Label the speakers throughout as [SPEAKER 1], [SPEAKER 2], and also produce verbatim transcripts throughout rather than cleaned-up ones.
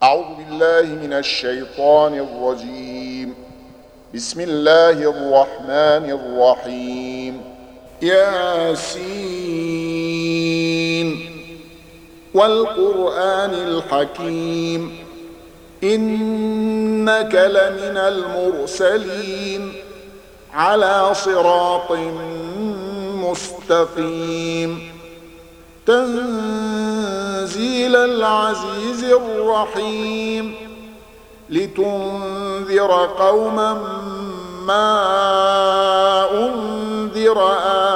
[SPEAKER 1] أعوذ بالله من الشيطان الرجيم. بسم الله الرحمن الرحيم. ياسين والقرآن الحكيم إنك لمن المرسلين على صراط مستقيم تنزيل العزيز الرحيم لتنذر قوما ما أنذر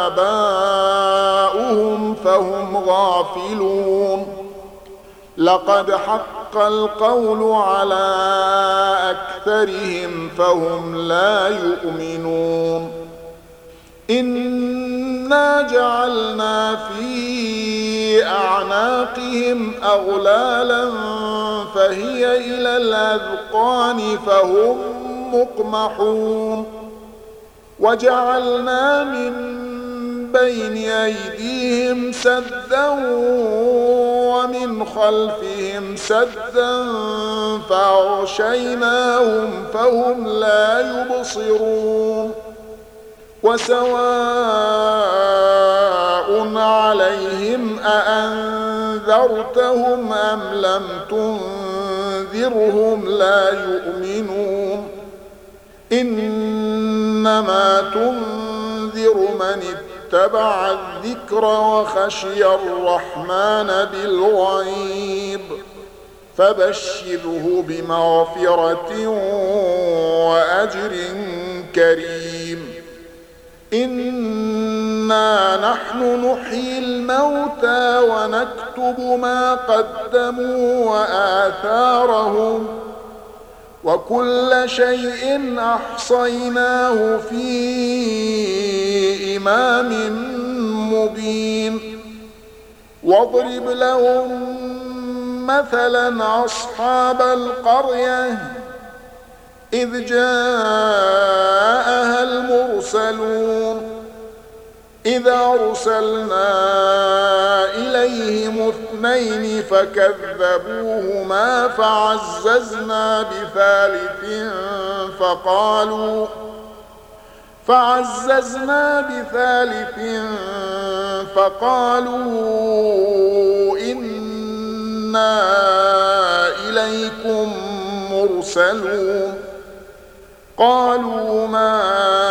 [SPEAKER 1] آباؤهم فهم غافلون لقد حق القول على أكثرهم فهم لا يؤمنون إنا جعلنا في أعناقهم أغلالا فهي إلى الأذقان فهم مقمحون وجعلنا من بين أيديهم سدا ومن خلفهم سدا فأغشيناهم فهم لا يبصرون وسواء عليهم أأنذرتهم أم لم تنذرهم لا يؤمنون إنما تنذر من اتبع الذكر وخشي الرحمن بالغيب فبشره بمغفرة وأجر كريم إنا نحن نحيي الموتى ونكتب ما قدموا وآثارهم وكل شيء أحصيناه في إمام مبين واضرب لهم مثلا أصحاب القرية إذ جاءها المرسلون إذ أرسلنا إليهم اثنين فكذبوهما فعززنا بثالث فقالوا فعززنا بثالث فقالوا إنا إليكم مرسلون قالوا ما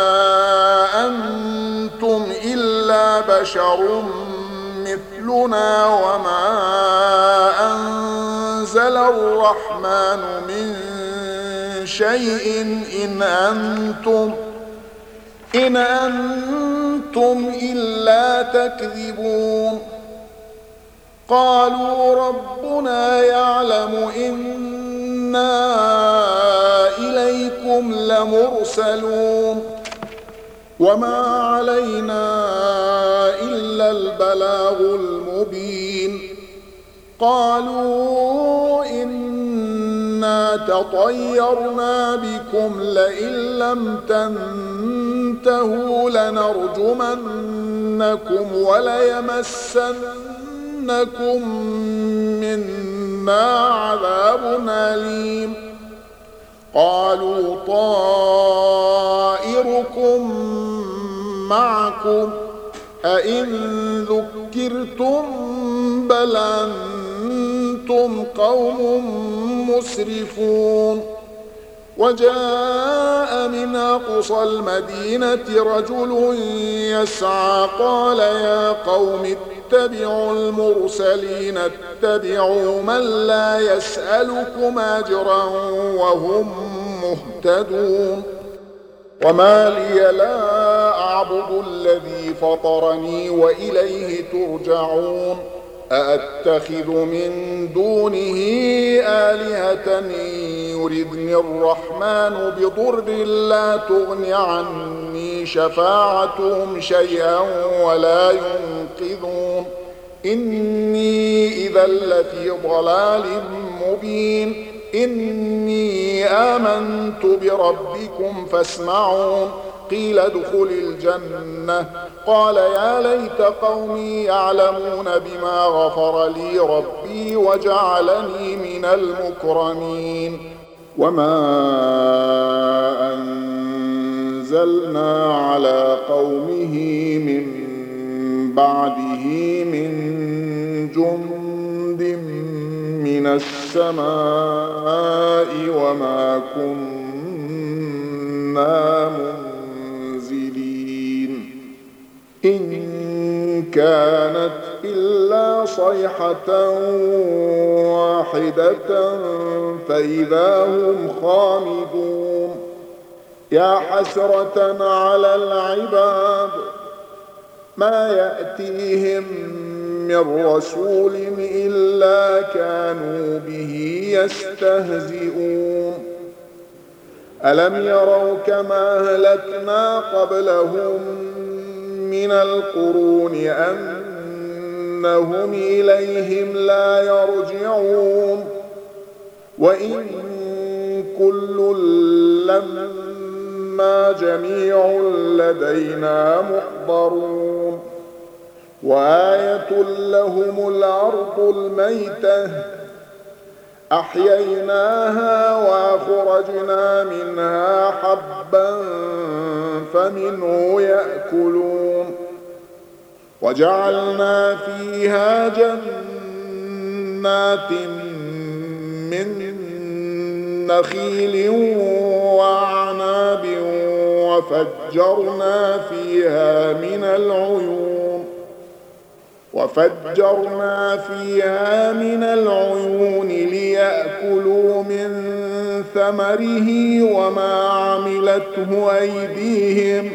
[SPEAKER 1] أنتم إلا بشر مثلنا وما أنزل الرحمن من شيء إن أنتم إن أنتم إلا تكذبون قالوا ربنا يعلم إنا إليكم لمرسلون وما علينا إلا البلاغ المبين قالوا إنا تطيرنا بكم لئن لم تنتهوا لنرجمنكم وليمسنكم منا عذاب أليم قالوا طائركم معكم أئن ذكرتم بل أنتم قوم مسرفون وجاء من أقصى المدينة رجل يسعى قال يا قوم اتبعوا المرسلين اتبعوا من لا يسألكم أجرا وهم مهتدون وما لي لا أعبد الذي فطرني وإليه ترجعون أأتخذ من دونه آلهة يردني الرحمن بضر لا تغن عني شفاعتهم شيئا ولا ينقذون إني إذا لفي ضلال مبين إني آمنت بربكم فاسمعون قيل ادخل الجنة قال يا ليت قومي يعلمون بما غفر لي ربي وجعلني من المكرمين وما أنزلنا على قومه من بعده من جند من السماء وما كنا منزلين إن كانت إلا صيحة واحدة فإذا هم خامدون يا حسرة على العباد ما يأتيهم من رسول إلا كانوا به يستهزئون ألم يروا كما أهلكنا قبلهم من القرون أنهم إليهم لا يرجعون وإن كل لما جميع لدينا محضرون وآية لهم الأرض الميتة أحييناها وأخرجنا منها حبا فمنه يأكلون وجعلنا فيها جنات من نخيل وأعناب وفجرنا فيها من العيون وفجرنا فيها من العيون ليأكلوا من ثمره وما عملته أيديهم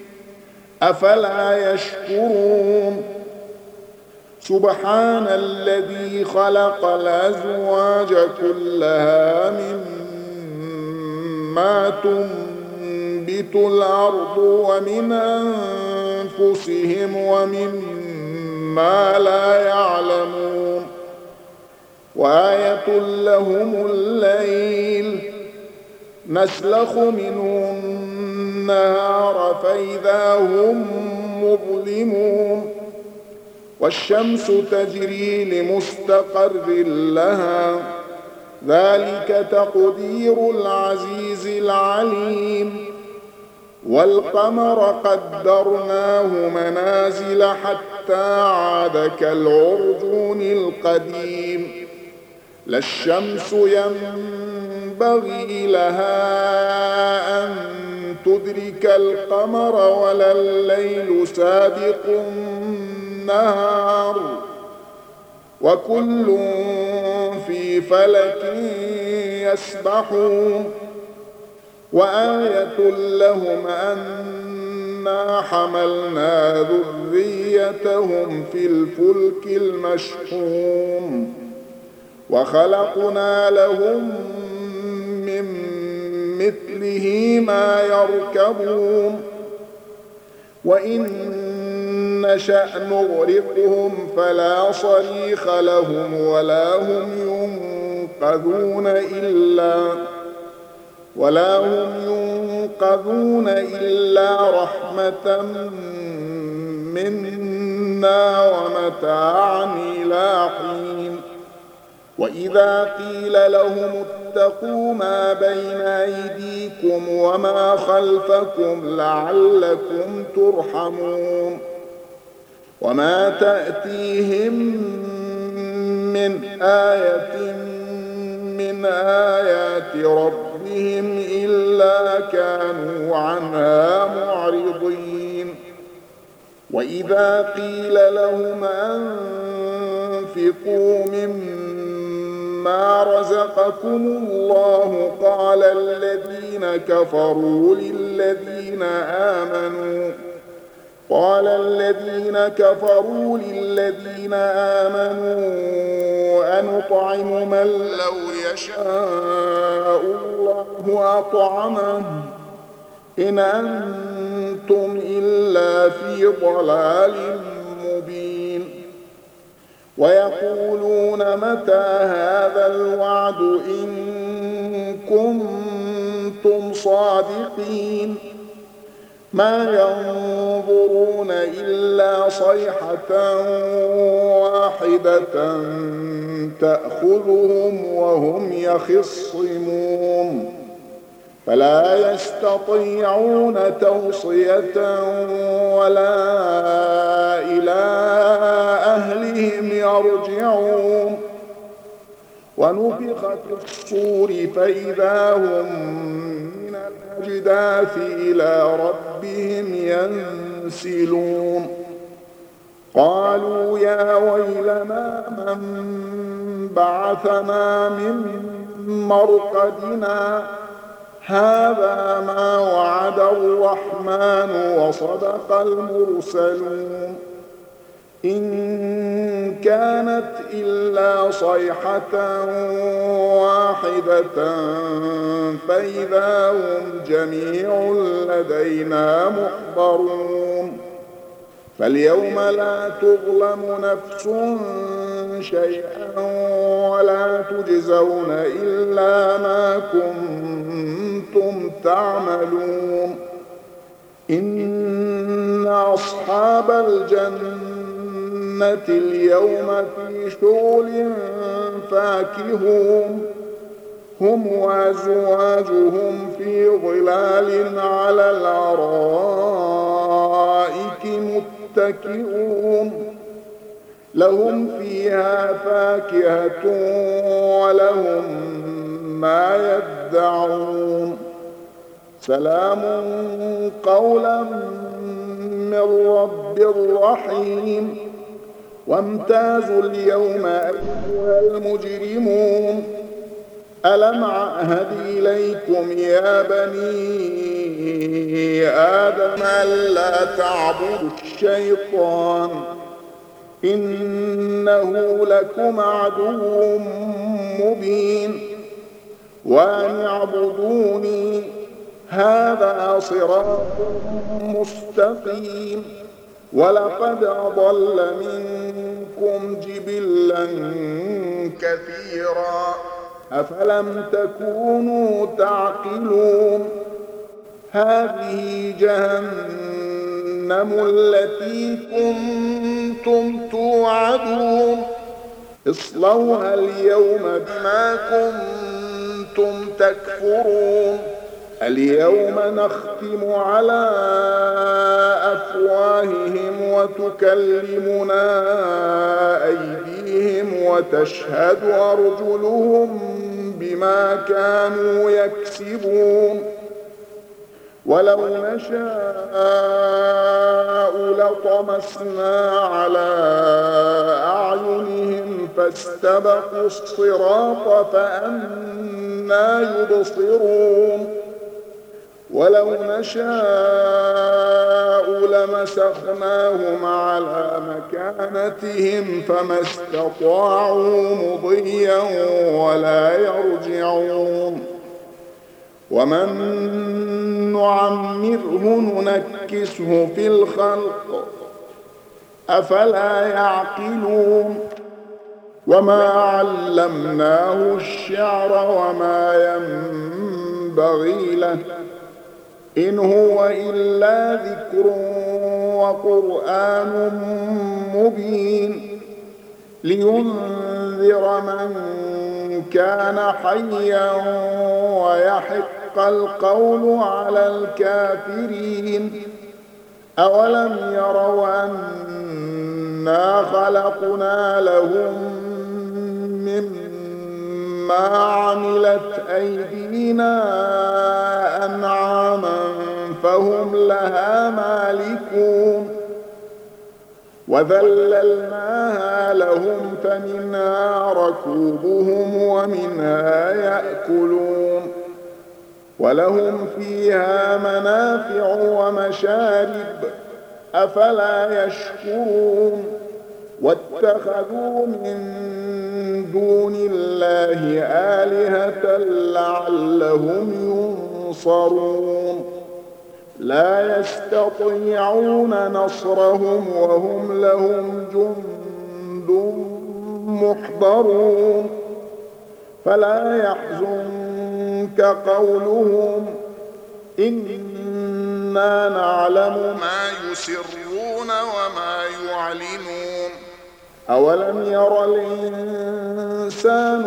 [SPEAKER 1] أفلا يشكرون سبحان الذي خلق الأزواج كلها مما تنبت الأرض ومن أنفسهم ومما لا يعلمون وآية لهم الليل نسلخ منه النهار فإذا هم مظلمون والشمس تجري لمستقر لها ذلك تقدير العزيز العليم والقمر قدرناه منازل حتى عاد كالعرجون القديم لا الشمس ينبغي لها أن تدرك القمر ولا الليل سابق النهار وكل في فلك يسبحون وآية لهم أنا حملنا ذريتهم في الفلك المشحون وخلقنا لهم من مثله ما يركبون وإن نشأ نغرقهم فلا صريخ لهم ولا هم ينقذون إلا ولا هم ينقذون إلا رحمة منا ومتاعا إلى حين وإذا قيل لهم اتقوا ما بين أيديكم وما خلفكم لعلكم ترحمون وما تأتيهم من آية من آيات ربهم إلا كانوا عنها معرضين وإذا قيل لهم أنفقوا مما رزقكم الله قال الذين كفروا للذين آمنوا قال الذين كفروا للذين آمنوا أنطعم من لو يشاء الله أطعمه إن أنتم إلا في ضلال مبين ويقولون متى هذا الوعد إن كنتم صادقين ما ينظرون إلا صيحة واحدة تأخذهم وهم يخصمون فلا يستطيعون توصية ولا إلى أهلهم يرجعون ونفخ في الصور فإذا هم من الأجداث إلى ربهم ينسلون قالوا يا ويلنا من بعثنا من مرقدنا هذا ما وعد الرحمن وصدق المرسلون إن كانت إلا صيحة واحدة فإذا هم جميع لدينا محضرون فاليوم لا تظلم نفس شيئا ولا تجزون إلا ما كنتم تعملون إن أصحاب الجنة اليوم في شغل فاكهون هم وأزواجهم في ظلال على الأرائك متكئون لهم فيها فاكهة ولهم ما يدعون سلام قولا من رب رحيم وامتازوا اليوم أيها المجرمون ألم أعهد إليكم يا بني آدم ألا تعبدوا الشيطان إنه لكم عدو مبين وأن اعبدوني هذا صراط مستقيم ولقد أضل منكم جبلا كثيرا أفلم تكونوا تعقلون هذه جهنم التي كنتم توعدون اصلوها اليوم بما كنتم تكفرون اليوم نختم على أفواههم وتكلمنا أيديهم وتشهد أرجلهم بما كانوا يكسبون ولو نشاء لطمسنا على أعينهم فاستبقوا الصراط فأنى يبصرون ولو نشاء لمسخناهم على مكانتهم فما استطاعوا مضيا ولا يرجعون ومن نعمره ننكسه في الخلق أفلا يعقلون وما علمناه الشعر وما ينبغي له إن هو إلا ذكر وقرآن مبين لينذر من كان حيا ويحق القول على الكافرين أولم يروا أنا خلقنا لهم مما عملت أيدينا أنعاما فهم لها مالكون وذللناها لهم فمنها ركوبهم ومنها يأكلون ولهم فيها منافع ومشارب أفلا يشكرون واتخذوا من دون الله آلهة لعلهم ينصرون لا يستطيعون نصرهم وهم لهم جند محضرون فلا يحزنك قولهم إن إنا نعلم ما يسرون وما يعلنون أولم ير الإنسان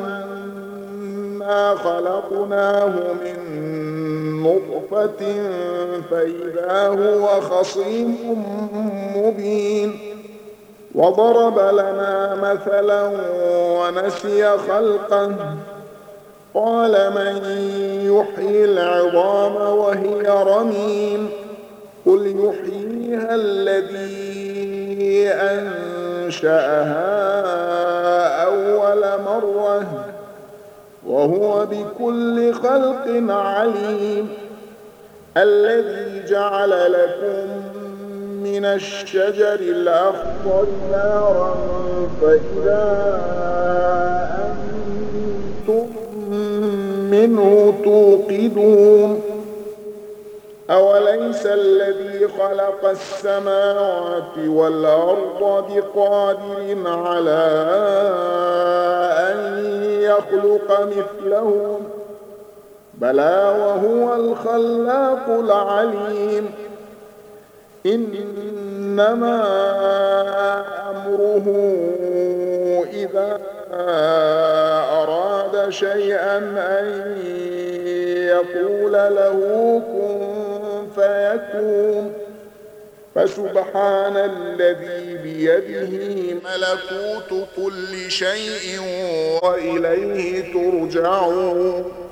[SPEAKER 1] أنا خلقناه من نطفة فإذا هو خصيم مبين وضرب لنا مثلا ونسي خلقه قال من يحيي العظام وهي رميم قل يحييها الذي أنشأها أول مرة وهو بكل خلق عليم الذي جعل لكم من الشجر الأخضر نارا فإذا أنتم منه توقدون أوليس الذي خلق السماوات والأرض بقادر على أن يخلق مثلهم بلى وهو الخلاق العليم إنما أمره إذا أراد شيئا أن يقول له كن فيكون فسبحان الذي بيده ملكوت كل شيء وإليه ترجعون